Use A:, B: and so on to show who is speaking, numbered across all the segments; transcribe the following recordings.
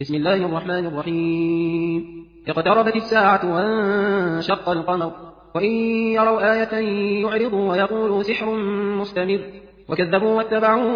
A: بسم الله الرحمن الرحيم. اقتربت الساعة وانشق القمر وإن يروا آية يعرضوا ويقولوا سحر مستمر وكذبوا واتبعوا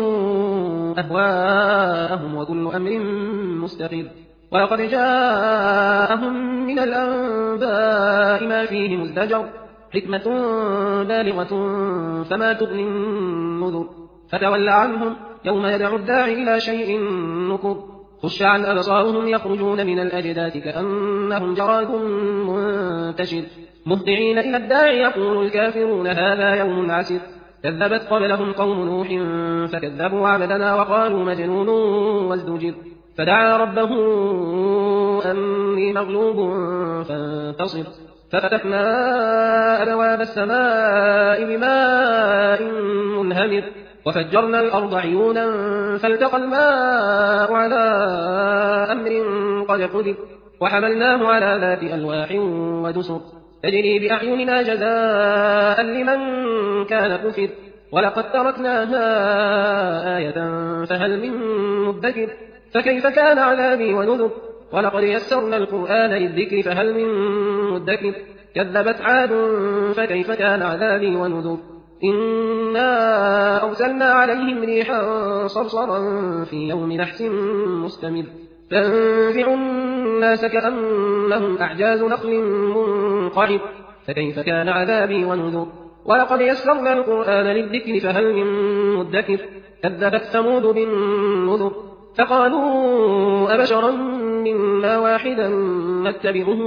A: أهواءهم وكل أمر مستقر ولقد جاءهم من الأنباء ما فيه مزدجر حكمة بالغة فما تغني النذر فتول عنهم يوم يدعو الداعي إلى شيء نكر خش عن أبصارهم يخرجون من الأجداث كأنهم جراد منتشر مهطعين إلى الداعي يقول الكافرون هذا يوم عسر كذبت قبلهم قوم نوح فكذبوا عبدنا وقالوا مجنون وازدجر فدعا ربه أني مغلوب فانتصر ففتحنا أبواب السماء بماء منهمر وفجرنا الأرض عيونا فالتقى الماء على أمر قد قدر وحملناه على ذات ألواح ودسر تجري بأعيننا جزاء لمن كان كفر ولقد تركناها آية فهل من مدكر فكيف كان عذابي ونذر ولقد يسرنا القرآن للذكر فهل من مدكر كذبت عاد فكيف كان عذابي ونذر إنا أرسلنا عليهم ريحا صرصرا في يوم نحس مستمر تنزع الناس كأنهم أعجاز نخل منقعر فكيف كان عذابي ونذر ولقد يسرنا القرآن للذكر فهل من مدكر كذبت ثمود بالنذر فقالوا أبشرا منا واحدا نتبعه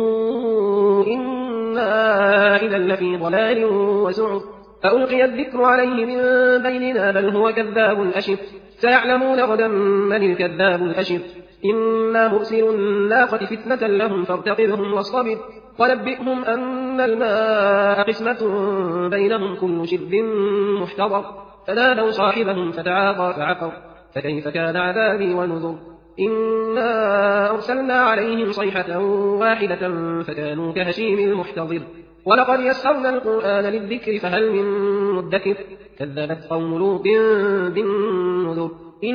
A: إنا إذا لفي ضلال وسعر فألقي الذكر عليه من بيننا بل هو كذاب أشر سيعلمون غدا من الكذاب الأشر إنا مرسل الناقة فتنة لهم فارتقبهم واصطبر ونبئهم أن الماء قسمة بينهم كل شرب محتضر فنادوا صاحبهم فتعاطى فعقر فكيف كان عذابي ونذر إنا أرسلنا عليهم صيحة واحدة فكانوا كهشيم المحتضر ولقد يسرنا القرآن للذكر فهل من مدكر كذبت قوم لوط بالنذر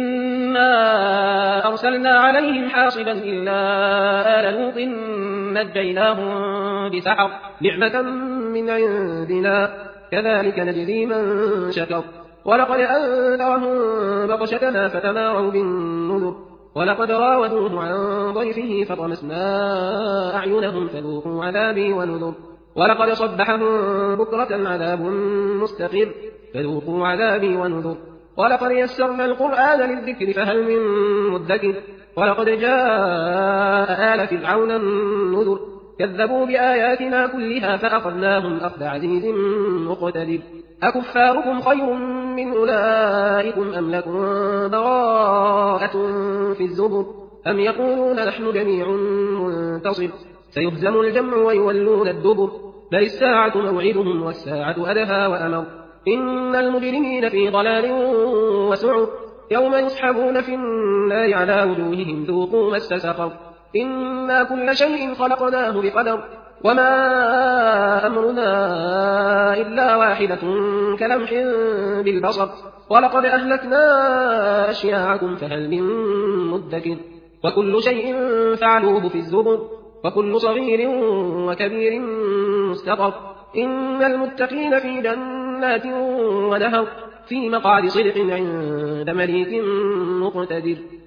A: إنا أرسلنا عليهم حاصبا إلا آل لوط نجيناهم بسحر نعمة من عندنا كذلك نجزي من شكر ولقد أنذرهم بطشتنا فتماروا بالنذر ولقد راودوه عن ضيفه فطمسنا أعينهم فذوقوا عذابي ونذر ولقد صبحهم بكرة عذاب مستقر فذوقوا عذابي ونذر ولقد يسرنا القرآن للذكر فهل من مدكر ولقد جاء آل فرعون النذر كذبوا بآياتنا كلها فأخذناهم أخذ عزيز مقتدر أكفاركم خير من أولئكم أم لكم براءة في الزبر أم يقولون نحن جميع منتصر سيهزم الجمع ويولون الدبر بل الساعة موعدهم والساعة أدهى وأمر إن المجرمين في ضلال وسعر يوم يسحبون في النار على وجوههم ذوقوا مس سقر إنا كل شيء خلقناه بقدر وما أمرنا إلا واحدة كلمح بالبصر ولقد أهلكنا أشياعكم فهل من مدكر وكل شيء فعلوه في الزبر وكل صغير وكبير مستقر إن المتقين في جنات ونهر في مقعد صدق عند مليك مقتدر